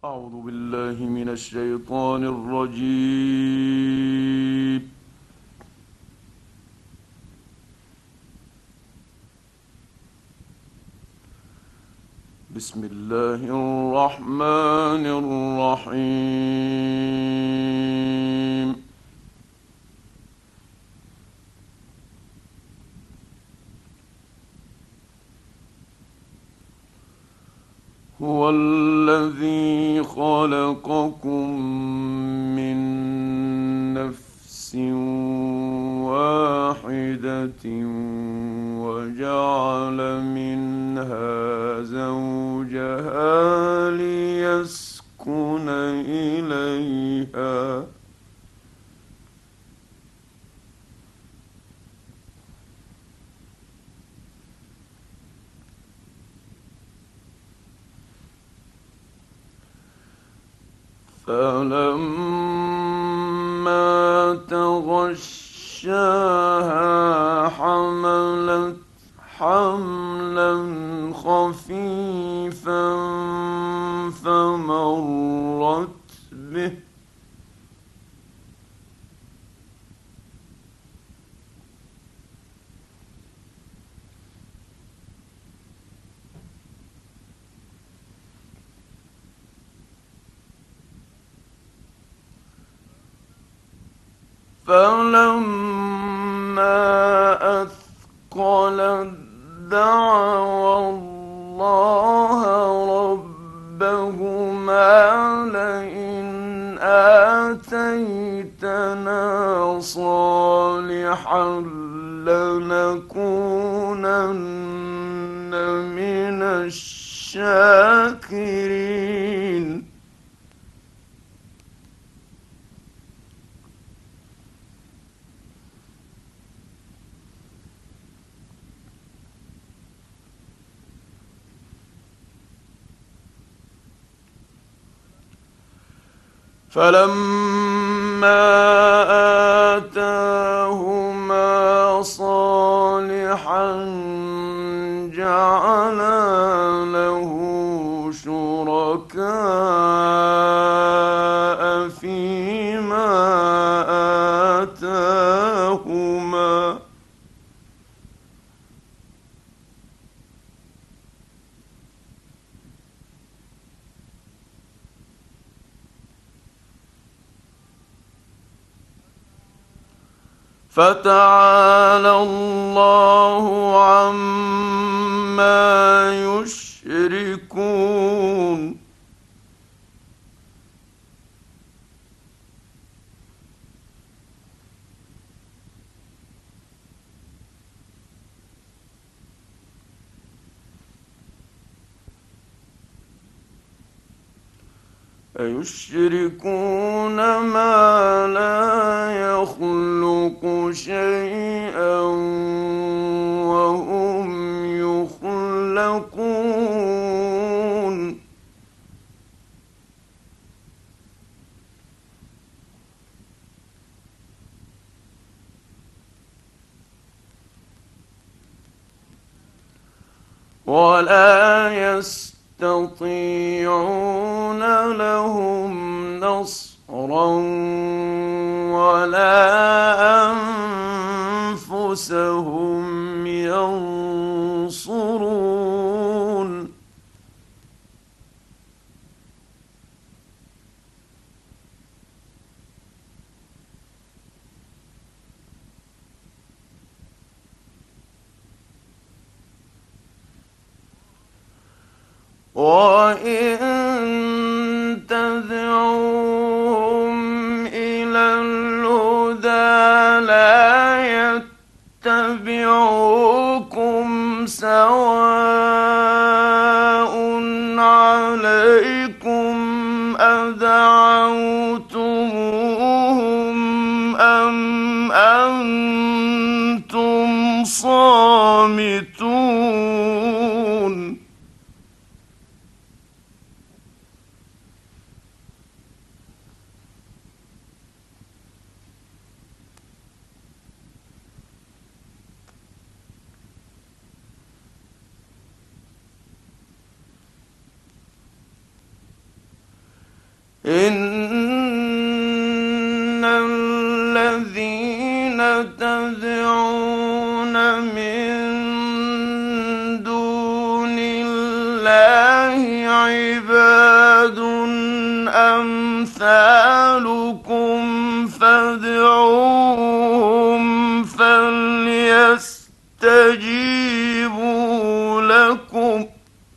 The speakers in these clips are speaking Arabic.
أعوذ بالله من الشيطان الرجيم. بسم الله الرحمن الرحيم. هو الذي خلقكم من نفس واحدة وجعل منها زوجها ليسكن إليها فلما تغشاها حملت حملا خفيفا فمرت به فلما أثقلت دعوا الله ربهما لئن آتيتنا صالحا لنكونن من الشاكرين. فلما آتاهما صالحا جعلا له شركاء فيما آتاهما فتعالى الله عما يشركون. أيشركون ما لا يخلق شيئا وهم يخلقون. ولا يستطيعون لهم نصرا ولا أنفسهم ينصرون. وإن تدعوهم إلى الهدى لا يتبعوكم سواء عليكم أدعوتموهم أم أنتم صامتون. إن الذين تدعون من دون الله عباد أمثالكم فادعوهم فليستجيبوا لكم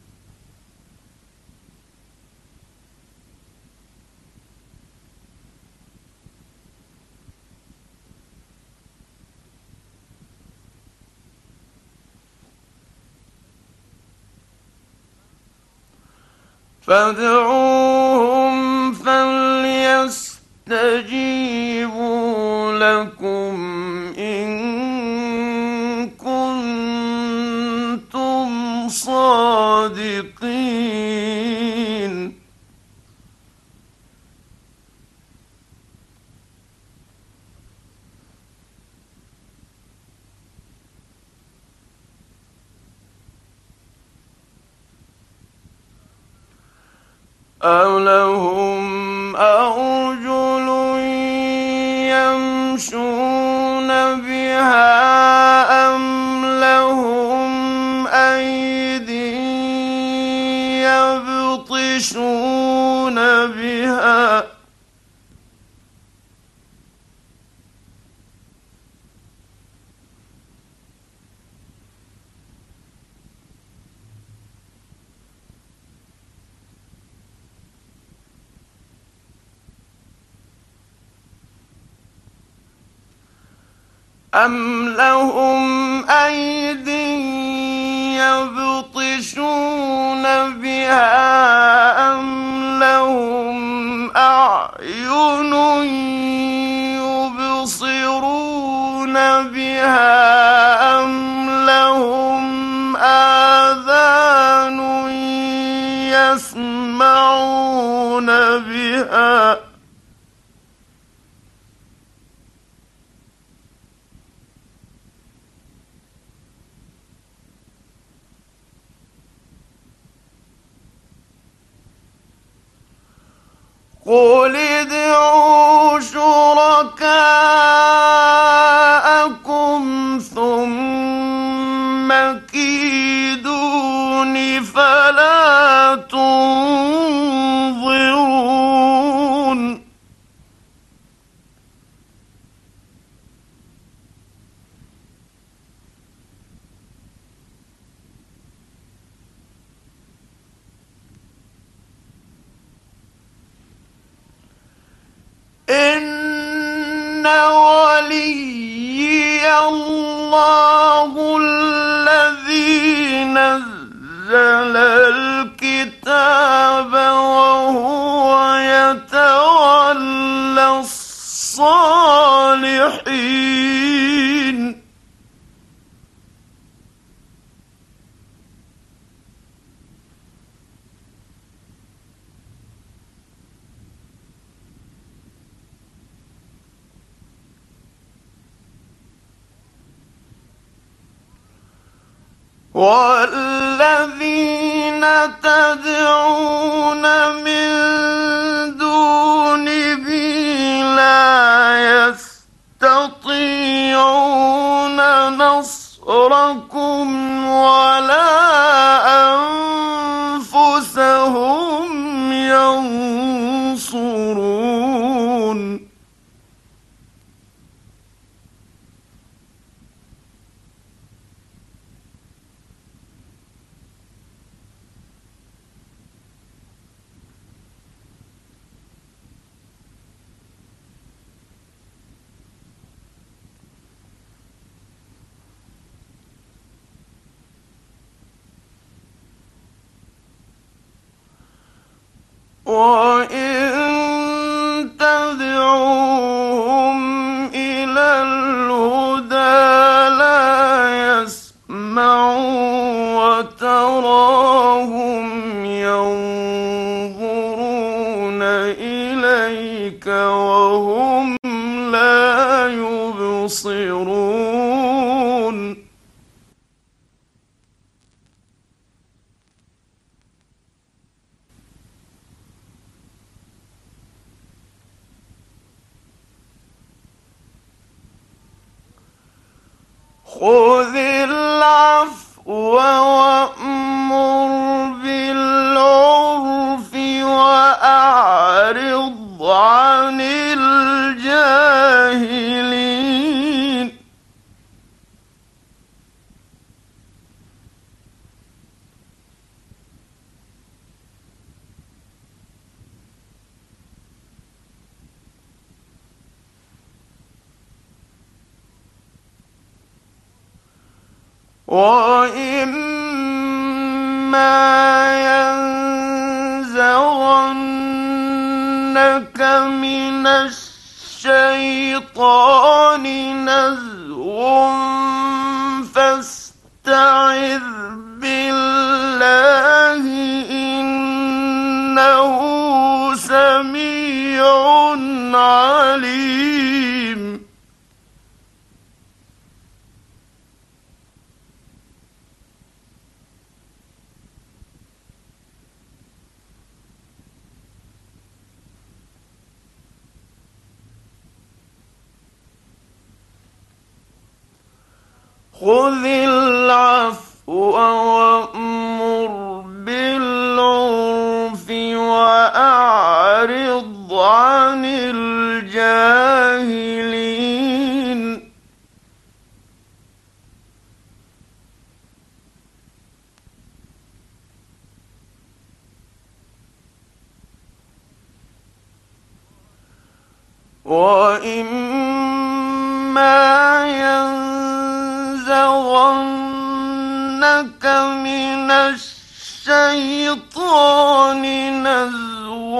إن كنتم صادقين أَوْ لَهُمْ أَرْجُلٌ يَمْشُونَ بِهَا أَمْ لَهُمْ أَيْدٍ يَبْطِشُونَ بِهَا أَمْ لَهُمْ أَيْدٍ يَبْطِشُونَ بِهَا أَمْ لَهُمْ أَعْيُنٌ يُبْصِرُونَ بِهَا أَمْ لَهُمْ آذَانٌ يَسْمَعُونَ بِهَا قُلِ ادْعُوا شُرَكَاءَكُمْ ثُمَّ كِيدُونِ فَلَا تُنظِرُونِ إِنَّ وَلِيِّيَ اللَّهُ الَّذِي نَزَّلَ الْكِتَابَ وَهُوَ يَتَوَلَّى الصَّالِحِينَ وَالَّذِينَ تَدْعُونَ مِن دُونِهِ لَا يَسْتَطِيعُونَ نَصْرَكُمْ وَلَا أَنفُسَهُمْ يَنصُرُونَ وَإِن تَدْعُوهُمْ إِلَى الْهُدَىٰ لَا يَسْمَعُوا وَتَرَاهُمْ يَنظُرُونَ إِلَيْكَ وَهُمْ لَا يُبْصِرُونَ خذ العفو وأمر بالعرف وأعرض عن الجاهلين. وَإِمَّا يَنزَغَنَّكَ مِنَ الشَّيْطَانِ نَزْغٌ فَاسْتَعِذْ بِاللَّهِ ۖ إِنَّهُ سَمِيعٌ عَلِيمٌ. خذ العفو وأمر بالعرف وأعرض عن الجاهلين. وَإِمَّا يَنزَغَنَّكَ مِنَ الشَّيْطَانِ نَزْغٌ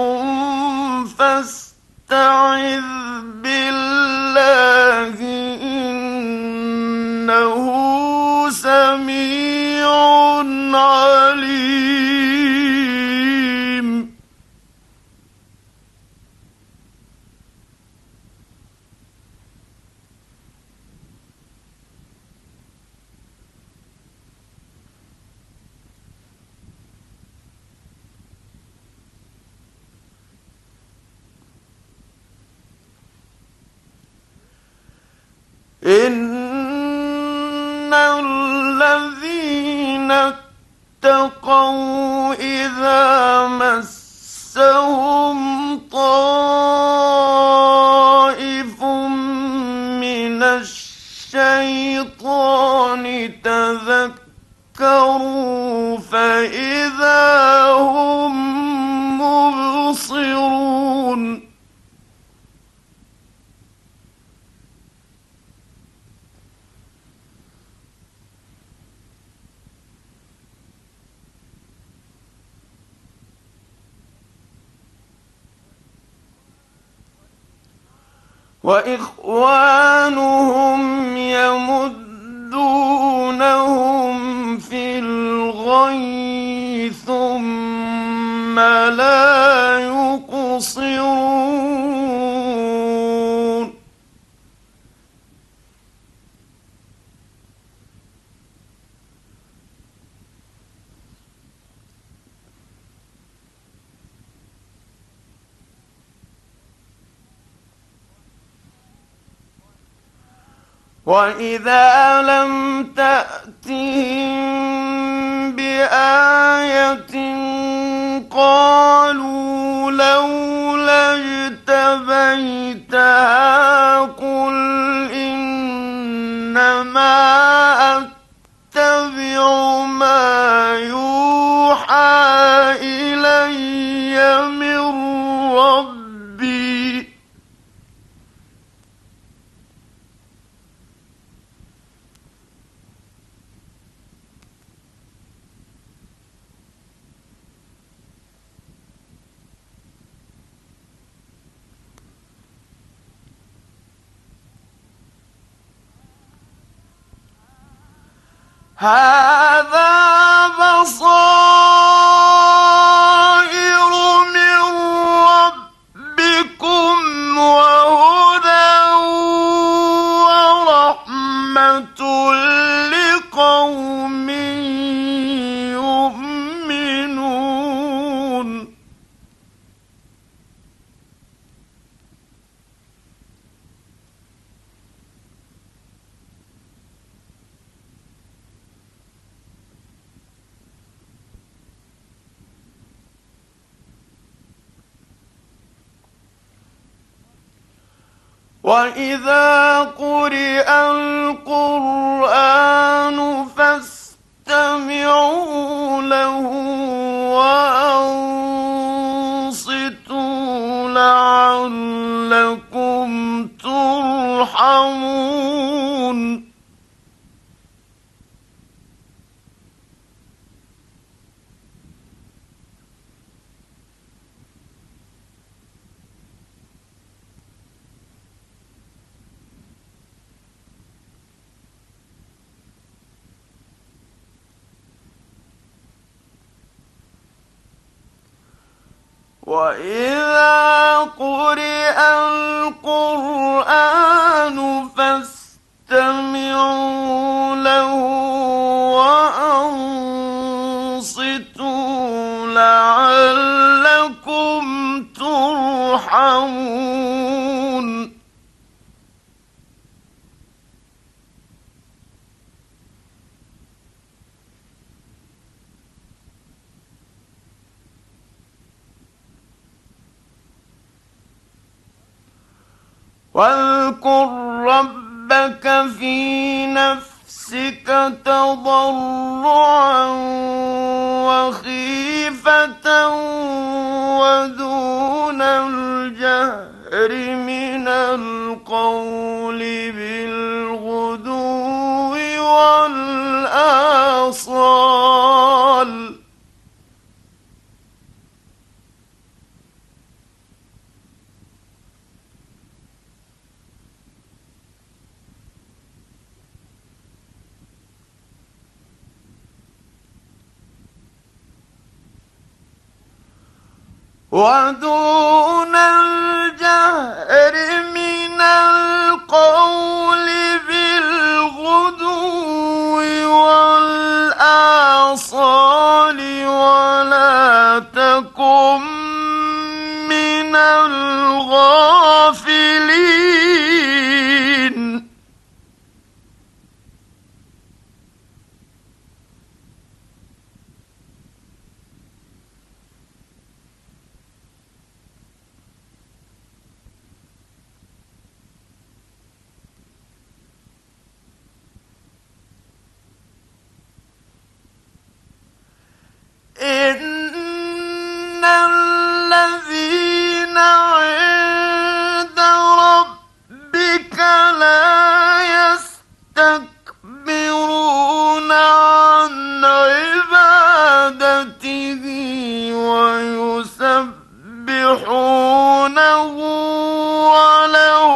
فَاسْتَعِذْ بِاللَّهِ ۖ إِنَّهُ سَمِيعٌ عَلِيمٌ. إِنَّ الَّذِينَ اتَّقَوْا إِذَا مَسَّهُمْ طَائِفٌ مِّنَ الشَّيْطَانِ تَذَكَّرُوا فَإِذَا هُم مُّبْصِرُونَ. وإخوانهم يمدونهم في الغي ثم لا يقصرون. وَإِذَا لَمْ تَأْتِهِم بِآيَةٍ قَالُوا لَوْلَا اجْتَبَيْتَهَا قُلْ إِنَّمَا أَتَّبِعُ مَا يُوحَىٰ إِلَيَّ مِن رَّبِّي. هَٰذَا بَصَائِرُ مِن رَّبِّكُمْ وَهُدًى وَرَحْمَةٌ لِّقَوْمٍ يُؤْمِنُونَ. وإذا قرئ القرآن فاستمعوا له وأنصتوا لعلكم ترحمون. وإذا قرئ القرآن فاستمعوا له وأنصتوا لعلكم ترحمون. واذكر ربك في نفسك تضرعا وخيفة ودون الجهر من القول بالغدو والآصال. ودون الجهر من القول بالغدو والآصال ولا تكن من الغافلين. إن الذين عند ربك لا يستكبرون عن عبادته ويسبحونه وله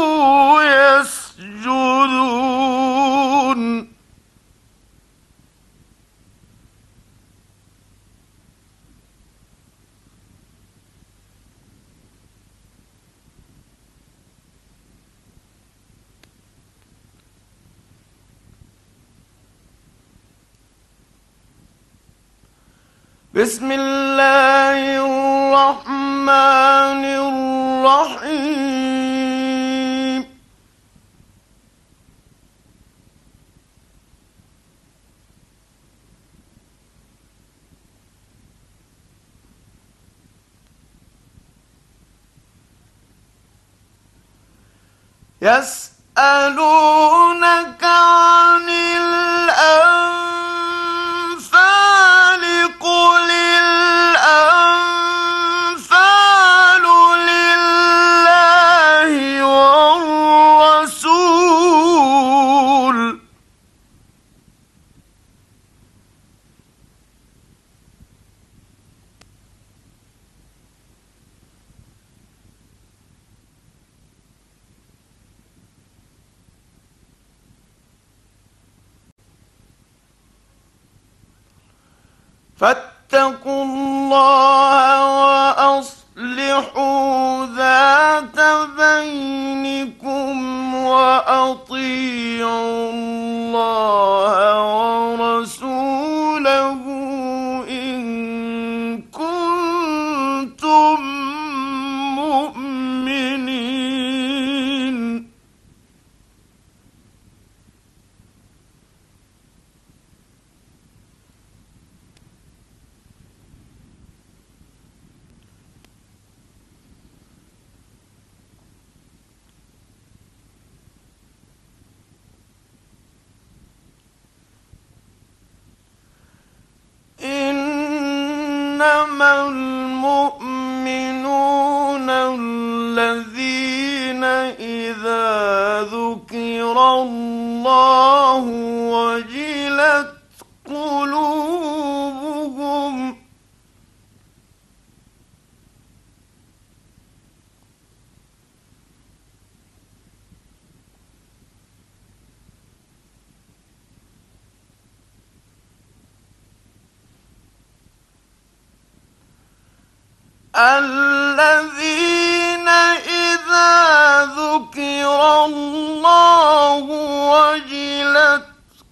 يسجدون. بسم الله الرحمن الرحيم. يسألونك عن الأنفال قل الأنفال لله والرسول. فاتقوا الله وأصلحوا ذات بينكم وأطيعوا الله ورسوله إن كنتم مؤمنين. إنما المؤمنون الذين إذا ذكر الله وجلت قلوبهم الذين إذا ذكر الله وجلت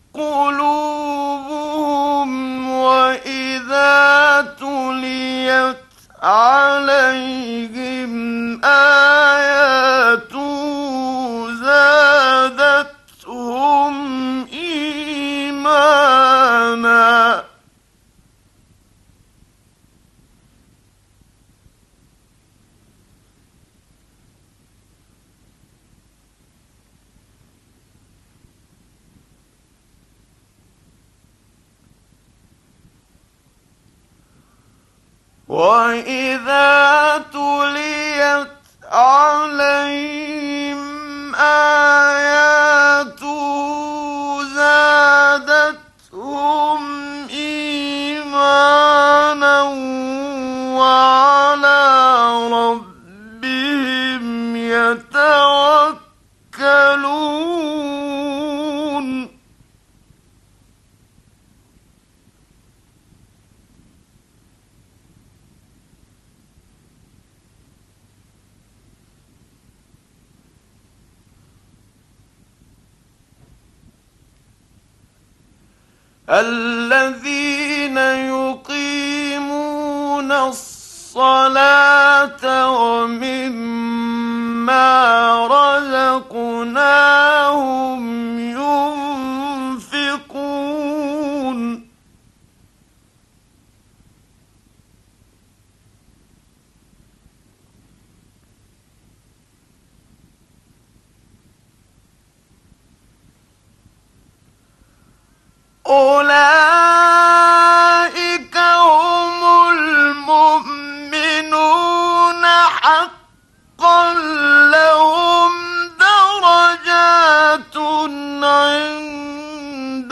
قلوبهم وإذا تليت عليهم آياته زادتهم إيمانا وإذا تليت عليهم آياته زادتهم إيمانا وعلى ربهم يتوكلون الذين يقيمون الصلاة ومما رزقناهم ينفقون أولئك هم المؤمنون حقا لهم درجات عند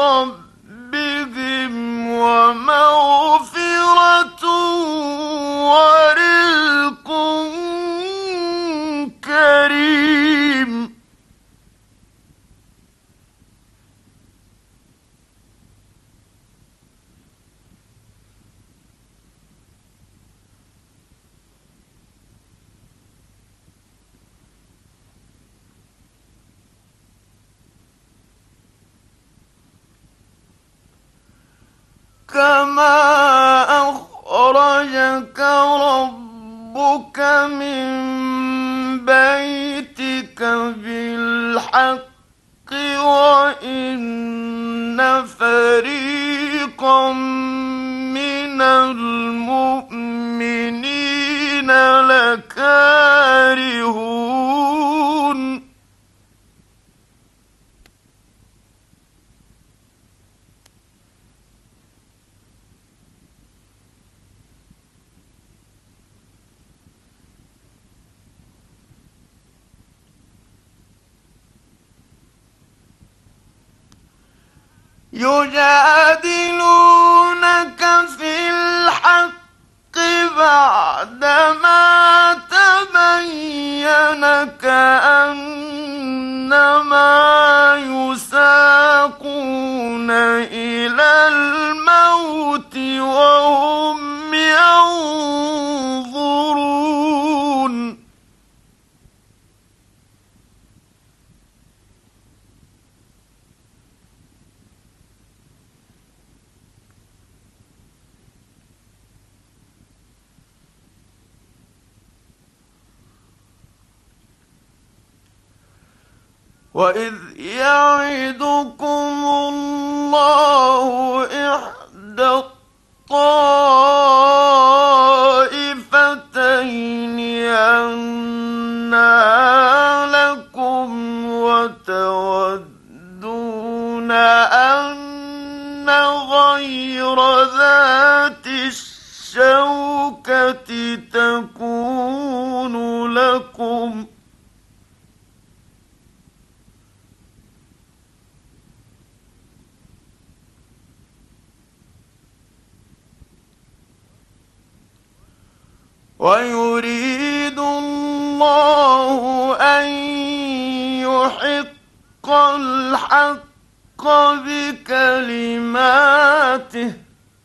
ربهم ومغفرة ورزق كريم كما أخرجك ربك من بيتك بالحق وإن فريقا من المؤمنين لكارهون يجادلونك في الحق بعدما تبين كأنما يساقون إلى الموت وهم ينظرون وإذ يعدكم الله إحدى الطائفتين أنها لكم وتودون أن غير ذات تكون لكم ويريد الله أن يحق الحق بكلماته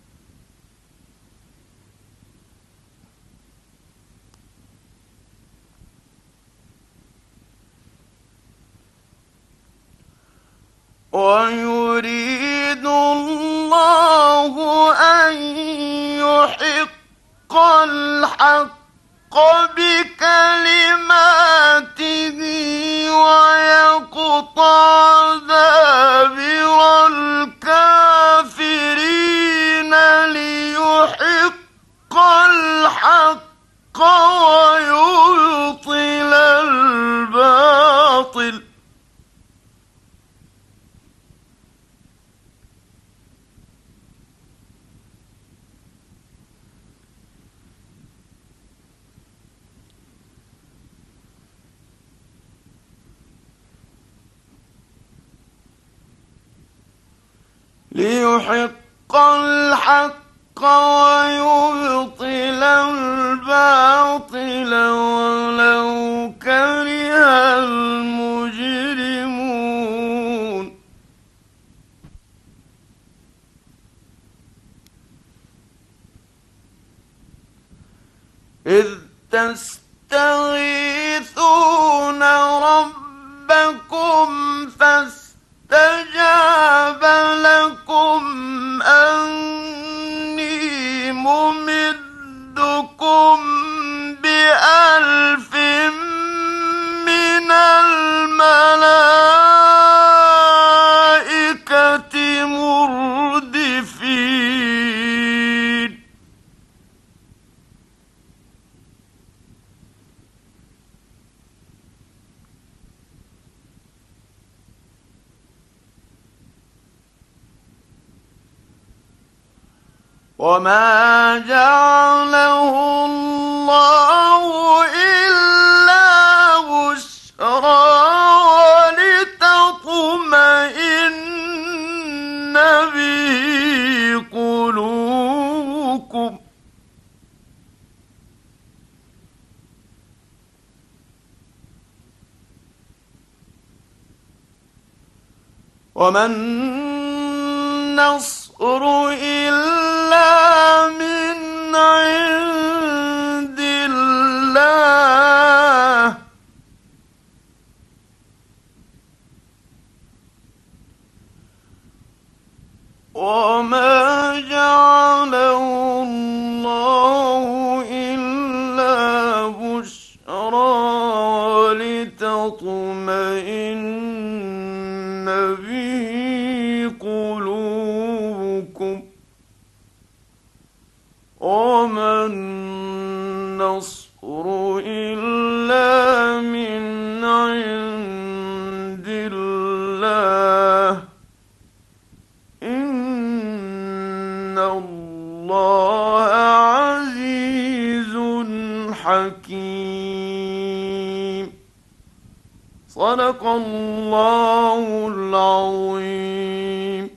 ويريد الله أن يحق الحق بكلماته ويقطع دابر الكافرين ليحق الحق ويبطل الباطل ليحق الحق ويبطل الباطل ولو كره المجرمون إذ تستغيثون ربكم فاستجاب لكم أني ممدكم بألف من الملائكة مردفين وما جعله الله إلا بشرى ولتطمئن به قلوبكم وما النصر إلا من عند الله وما جعله الله إلا بشرى ولتطمئن به قلوبكم وما النصر إلا من عند الله إن الله عزيز حكيم صدق الله العظيم.